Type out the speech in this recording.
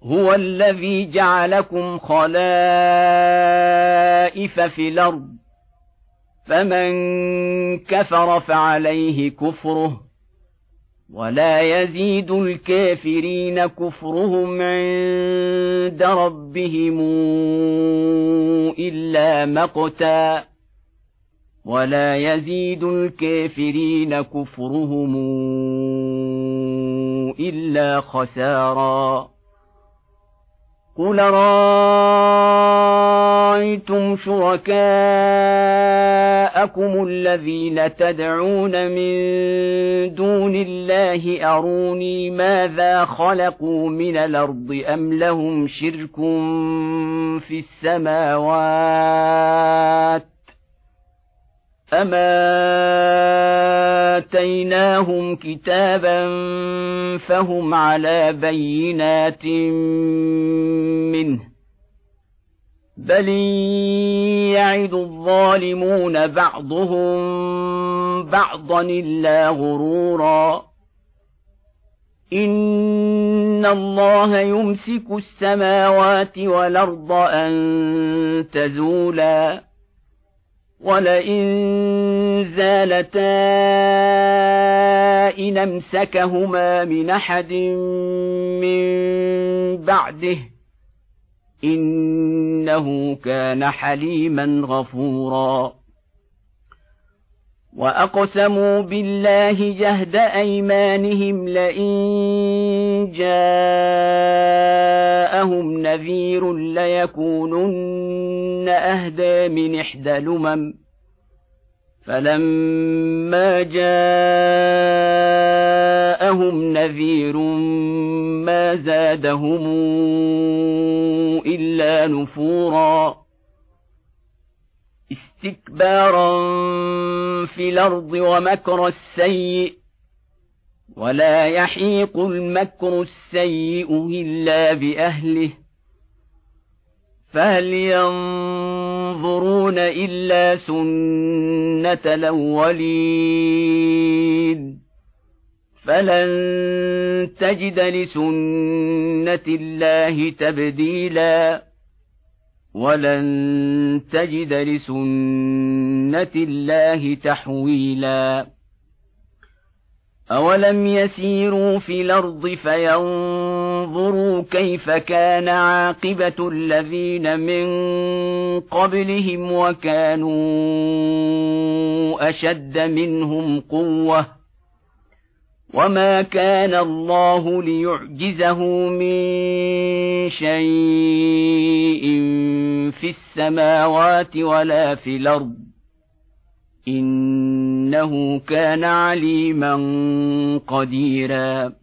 هو الذي جعلكم خلائف في الأرض فمن كفر فعليه كفره ولا يزيد الكافرين كفرهم عند ربهم إلا مقتا ولا يزيد الكافرين كفرهم إلا خسارا قل رأيتم شركاءكم الذين تدعون من دون الله أروني ماذا خلقوا من الأرض أم لهم شرك في السماوات أما آتيناهم كتابا فهم على بينات منه بل يعد الظالمون بعضهم بعضا إلا غرورا إن الله يمسك السماوات والأرض أن تزولا ولئن زالتا إن أمسكهما من أحد من بعده إنه كان حليما غفورا وأقسموا بالله جهد أيمانهم لئن جاءهم نذير ليكونن أهدى من إحدى الأمم فلما جاءهم نذير ما زادهم إلا نفورا استكبارا في الأرض ومكر السيء ولا يحيق المكر السيء إلا بأهله فهل ينظرون إلا سنة الأولين فلن تجد لسنة الله تبديلا ولن تجد لسنة الله تحويلا أولم يسيروا في الأرض فينظروا كيف كان عاقبة الذين من قبلهم وكانوا أشد منهم قوة وما كان الله ليعجزه من شيء في السماوات ولا في الأرض إنه كان عليما قديرا